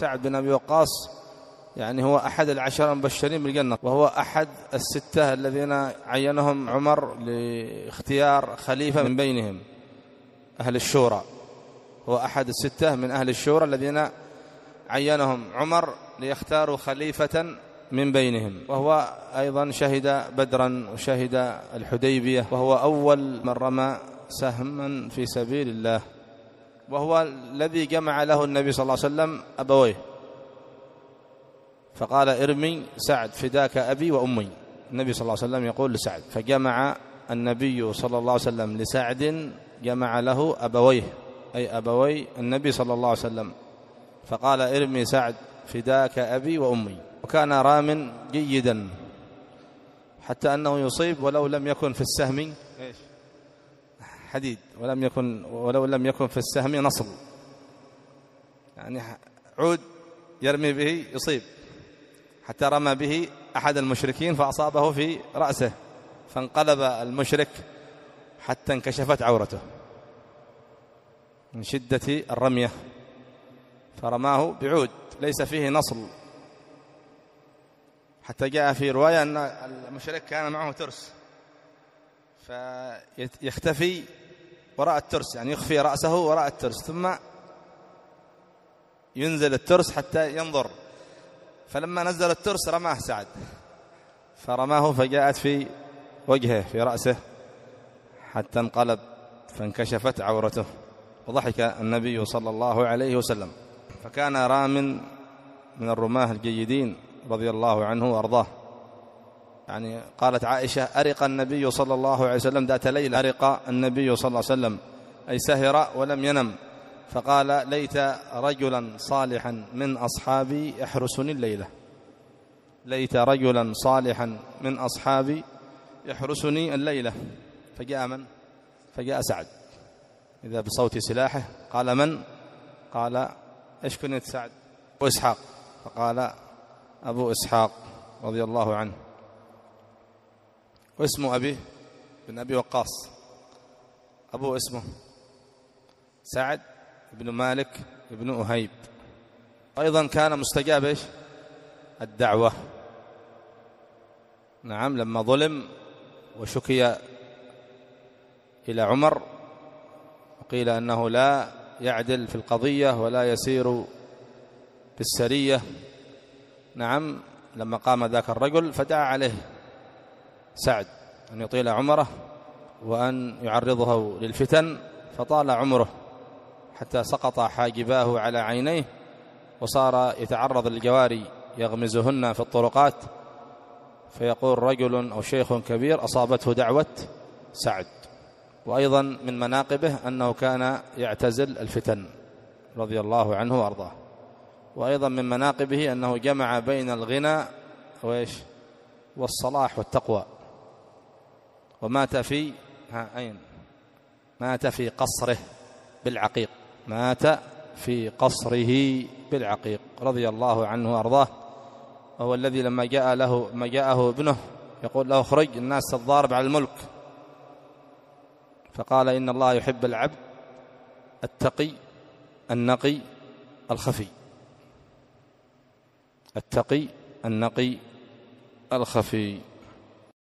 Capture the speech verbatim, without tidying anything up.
سعد بن أبي وقاص يعني هو أحد العشرة المبشرين بالجنة، وهو أحد الستة الذين عينهم عمر لاختيار خليفة من بينهم أهل الشورى. هو أحد الستة من أهل الشورى الذين عينهم عمر ليختاروا خليفة من بينهم، وهو أيضا شهد بدرا وشهد الحديبية، وهو أول من رمى سهما في سبيل الله، وهو الذي جمع له النبي صلى الله عليه وسلم أبويه، فقال ارمي سعد فداك أبي وأمي. النبي صلى الله عليه وسلم يقول لسعد، فجمع النبي صلى الله عليه وسلم لسعد جمع له أبويه أي أبوي النبي صلى الله عليه وسلم، فقال ارمي سعد فداك أبي وأمي. وكان رام جيدا حتى أنه يصيب ولو لم يكن في السهم حديد، ولم يكن ولو لم يكن في السهم نصل، يعني عود يرمي به يصيب، حتى رمى به أحد المشركين فأصابه في رأسه فانقلب المشرك حتى انكشفت عورته من شدة الرمية، فرماه بعود ليس فيه نصل، حتى جاء في رواية أن المشرك كان معه ترس فيختفي وراء الترس، يعني يخفي رأسه وراء الترس، ثم ينزل الترس حتى ينظر، فلما نزل الترس رماه سعد، فرماه فجاءت في وجهه في رأسه حتى انقلب فانكشفت عورته، وضحك النبي صلى الله عليه وسلم. فكان رام من الرماه الجيدين رضي الله عنه وأرضاه. يعني قالت عائشة أرق النبي صلى الله عليه وسلم ذات ليلة، أرق النبي صلى الله عليه وسلم أي سهر ولم ينم، فقال ليت رجلا صالحا من أصحابي يحرسني الليلة، ليت رجلا صالحا من أصحابي يحرسني الليلة. فجاء من؟ فجاء سعد إذا بصوت سلاحه، قال من؟ قال إيش كنت سعد؟ أبو إسحاق، فقال أبو إسحاق رضي الله عنه، واسم أبيه بن أبي وقاص، أبوه اسمه سعد بن مالك بن أهيب. أيضا كان مستجاب إيش؟ الدعوة. نعم، لما ظلم وشكي إلى عمر وقيل أنه لا يعدل في القضية ولا يسير بالسرية، نعم، لما قام ذاك الرجل فدعا عليه سعد أن يطيل عمره وأن يعرضه للفتن، فطال عمره حتى سقط حاجباه على عينيه، وصار يتعرض للجواري يغمزهن في الطرقات، فيقول رجل أو شيخ كبير أصابته دعوة سعد. وأيضا من مناقبه أنه كان يعتزل الفتن رضي الله عنه وأرضاه. وأيضا من مناقبه أنه جمع بين الغنى وإيش والصلاح والتقوى، ومات في ها أين مات في قصره بالعقيق، مات في قصره بالعقيق رضي الله عنه وأرضاه. وهو الذي لما جاء له ما جاءه ابنه يقول له اخرج الناس تضارب على الملك، فقال إن الله يحب العبد التقي النقي الخفي، التقي النقي الخفي.